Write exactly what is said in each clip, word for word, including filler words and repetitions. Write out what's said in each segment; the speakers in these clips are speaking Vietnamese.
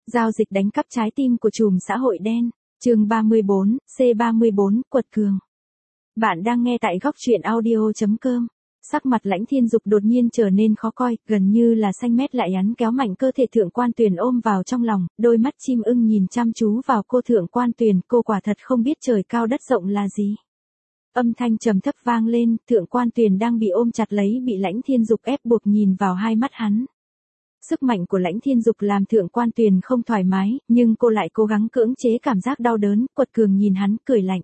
Giao dịch đánh cắp trái tim của trùm xã hội đen. Chương ba mươi bốn, C ba mươi bốn, quật cường. Bạn đang nghe tại góc truyện audio chấm com. Sắc mặt Lãnh Thiên Dục đột nhiên trở nên khó coi, gần như là xanh mét lại hắn kéo mạnh cơ thể Thượng Quan Tuyền ôm vào trong lòng, đôi mắt chim ưng nhìn chăm chú vào cô Thượng Quan Tuyền, cô quả thật không biết trời cao đất rộng là gì. Âm thanh trầm thấp vang lên, Thượng Quan Tuyền đang bị ôm chặt lấy bị Lãnh Thiên Dục ép buộc nhìn vào hai mắt hắn. Sức mạnh của Lãnh Thiên Dục làm Thượng Quan Tuyền không thoải mái, nhưng cô lại cố gắng cưỡng chế cảm giác đau đớn, quật cường nhìn hắn, cười lạnh.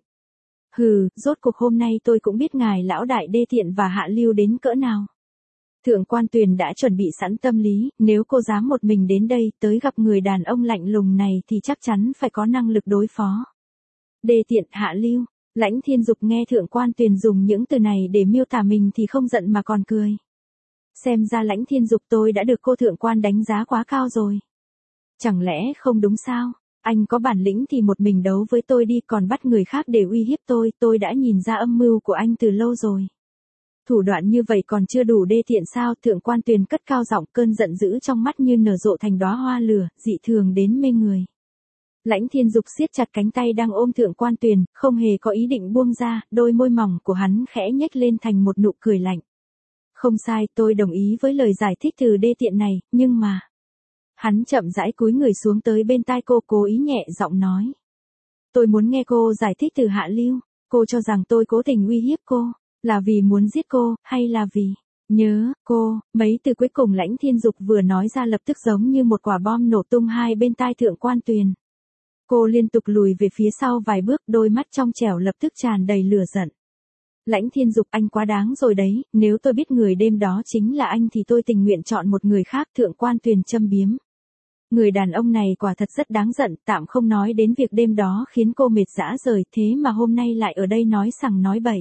Hừ, rốt cuộc hôm nay tôi cũng biết ngài lão đại đê tiện và hạ lưu đến cỡ nào. Thượng Quan Tuyền đã chuẩn bị sẵn tâm lý, nếu cô dám một mình đến đây, tới gặp người đàn ông lạnh lùng này thì chắc chắn phải có năng lực đối phó. Đê tiện, hạ lưu, Lãnh Thiên Dục nghe Thượng Quan Tuyền dùng những từ này để miêu tả mình thì không giận mà còn cười. Xem ra Lãnh Thiên Dục tôi đã được cô Thượng Quan đánh giá quá cao rồi. Chẳng lẽ không đúng sao? Anh có bản lĩnh thì một mình đấu với tôi đi, còn bắt người khác để uy hiếp tôi, tôi đã nhìn ra âm mưu của anh từ lâu rồi. Thủ đoạn như vậy còn chưa đủ đê tiện sao? Thượng Quan Tuyền cất cao giọng, cơn giận dữ trong mắt như nở rộ thành đóa hoa lửa, dị thường đến mê người. Lãnh Thiên Dục siết chặt cánh tay đang ôm Thượng Quan Tuyền, không hề có ý định buông ra, đôi môi mỏng của hắn khẽ nhếch lên thành một nụ cười lạnh. Không sai, tôi đồng ý với lời giải thích từ đê tiện này, nhưng mà... Hắn chậm rãi cúi người xuống tới bên tai cô, cố ý nhẹ giọng nói. Tôi muốn nghe cô giải thích từ hạ lưu, cô cho rằng tôi cố tình uy hiếp cô, là vì muốn giết cô, hay là vì... Nhớ, cô, mấy từ cuối cùng Lãnh Thiên Dục vừa nói ra lập tức giống như một quả bom nổ tung hai bên tai Thượng Quan Tuyền. Cô liên tục lùi về phía sau vài bước, đôi mắt trong trẻo lập tức tràn đầy lửa giận. Lãnh Thiên Dục, anh quá đáng rồi đấy, nếu tôi biết người đêm đó chính là anh thì tôi tình nguyện chọn một người khác. Thượng Quan Tuyền châm biếm. Người đàn ông này quả thật rất đáng giận, tạm không nói đến việc đêm đó khiến cô mệt rã rời, thế mà hôm nay lại ở đây nói sằng nói bậy.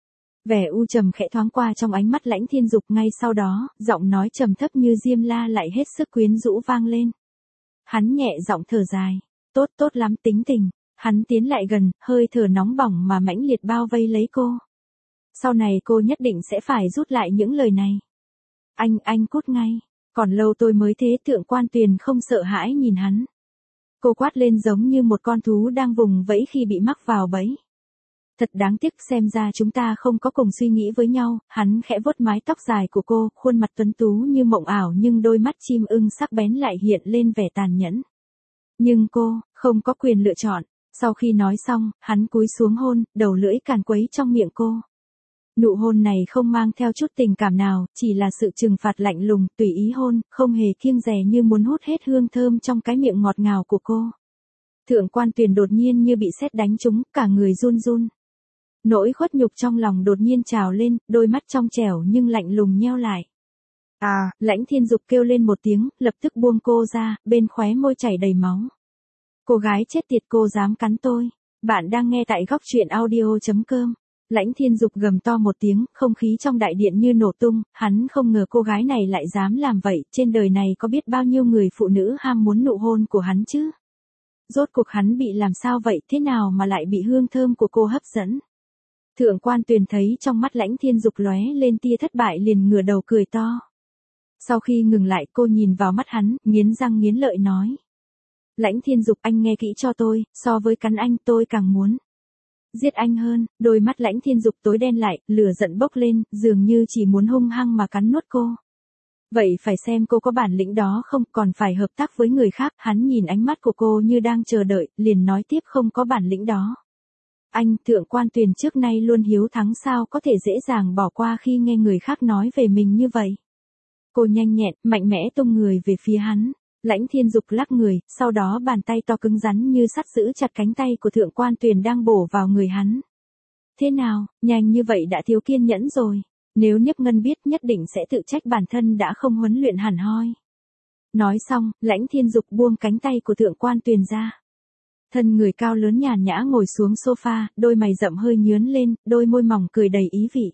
Vẻ u trầm khẽ thoáng qua trong ánh mắt Lãnh Thiên Dục, ngay sau đó, giọng nói trầm thấp như diêm la lại hết sức quyến rũ vang lên. Hắn nhẹ giọng thở dài, tốt tốt lắm tính tình, hắn tiến lại gần, hơi thở nóng bỏng mà mãnh liệt bao vây lấy cô. Sau này cô nhất định sẽ phải rút lại những lời này. Anh, anh cút ngay. Còn lâu tôi mới thế. Thượng Quan Tuyền không sợ hãi nhìn hắn. Cô quát lên giống như một con thú đang vùng vẫy khi bị mắc vào bẫy. Thật đáng tiếc, xem ra chúng ta không có cùng suy nghĩ với nhau. Hắn khẽ vuốt mái tóc dài của cô, khuôn mặt tuấn tú như mộng ảo nhưng đôi mắt chim ưng sắc bén lại hiện lên vẻ tàn nhẫn. Nhưng cô, không có quyền lựa chọn. Sau khi nói xong, hắn cúi xuống hôn, đầu lưỡi càn quấy trong miệng cô. Nụ hôn này không mang theo chút tình cảm nào, chỉ là sự trừng phạt lạnh lùng, tùy ý hôn, không hề kiêng dè như muốn hút hết hương thơm trong cái miệng ngọt ngào của cô. Thượng Quan Tuyền đột nhiên như bị sét đánh trúng, cả người run run. Nỗi khuất nhục trong lòng đột nhiên trào lên, đôi mắt trong trẻo nhưng lạnh lùng nheo lại. À, Lãnh Thiên Dục kêu lên một tiếng, lập tức buông cô ra, bên khóe môi chảy đầy máu. Cô gái chết tiệt, cô dám cắn tôi. Bạn đang nghe tại góc truyện audio chấm com. Lãnh Thiên Dục gầm to một tiếng, không khí trong đại điện như nổ tung, hắn không ngờ cô gái này lại dám làm vậy, trên đời này có biết bao nhiêu người phụ nữ ham muốn nụ hôn của hắn chứ? Rốt cuộc hắn bị làm sao vậy, thế nào mà lại bị hương thơm của cô hấp dẫn? Thượng Quan Tuyền thấy trong mắt Lãnh Thiên Dục lóe lên tia thất bại liền ngửa đầu cười to. Sau khi ngừng lại cô nhìn vào mắt hắn, nghiến răng nghiến lợi nói. Lãnh Thiên Dục, anh nghe kỹ cho tôi, so với cắn anh tôi càng muốn giết anh hơn. Đôi mắt Lãnh Thiên Dục tối đen lại, lửa giận bốc lên, dường như chỉ muốn hung hăng mà cắn nuốt cô. Vậy phải xem cô có bản lĩnh đó không, còn phải hợp tác với người khác. Hắn nhìn ánh mắt của cô như đang chờ đợi, liền nói tiếp, không có bản lĩnh đó. Anh, Thượng Quan Tuyền trước nay luôn hiếu thắng, sao có thể dễ dàng bỏ qua khi nghe người khác nói về mình như vậy. Cô nhanh nhẹn, mạnh mẽ tung người về phía hắn. Lãnh Thiên Dục lắc người, sau đó bàn tay to cứng rắn như sắt giữ chặt cánh tay của Thượng Quan Tuyền đang bổ vào người hắn. Thế nào, nhanh như vậy đã thiếu kiên nhẫn rồi. Nếu Niếp Ngân biết nhất định sẽ tự trách bản thân đã không huấn luyện hẳn hoi. Nói xong, Lãnh Thiên Dục buông cánh tay của Thượng Quan Tuyền ra. Thân người cao lớn nhàn nhã ngồi xuống sofa, đôi mày rậm hơi nhướn lên, đôi môi mỏng cười đầy ý vị.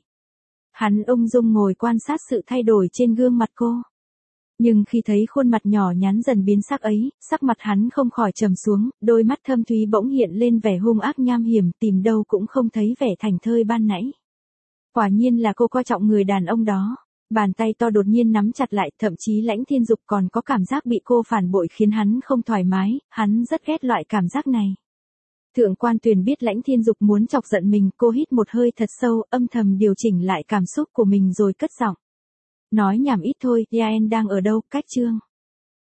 Hắn ung dung ngồi quan sát sự thay đổi trên gương mặt cô. Nhưng khi thấy khuôn mặt nhỏ nhắn dần biến sắc ấy, sắc mặt hắn không khỏi trầm xuống, đôi mắt thâm thúy bỗng hiện lên vẻ hung ác nham hiểm, tìm đâu cũng không thấy vẻ thảnh thơi ban nãy. Quả nhiên là cô coi trọng người đàn ông đó. Bàn tay to đột nhiên nắm chặt lại, thậm chí Lãnh Thiên Dục còn có cảm giác bị cô phản bội khiến hắn không thoải mái, hắn rất ghét loại cảm giác này. Thượng quan Tuyền biết Lãnh Thiên Dục muốn chọc giận mình, cô hít một hơi thật sâu, âm thầm điều chỉnh lại cảm xúc của mình rồi cất giọng. Nói nhảm ít thôi, Yaen đang ở đâu, cách Trương?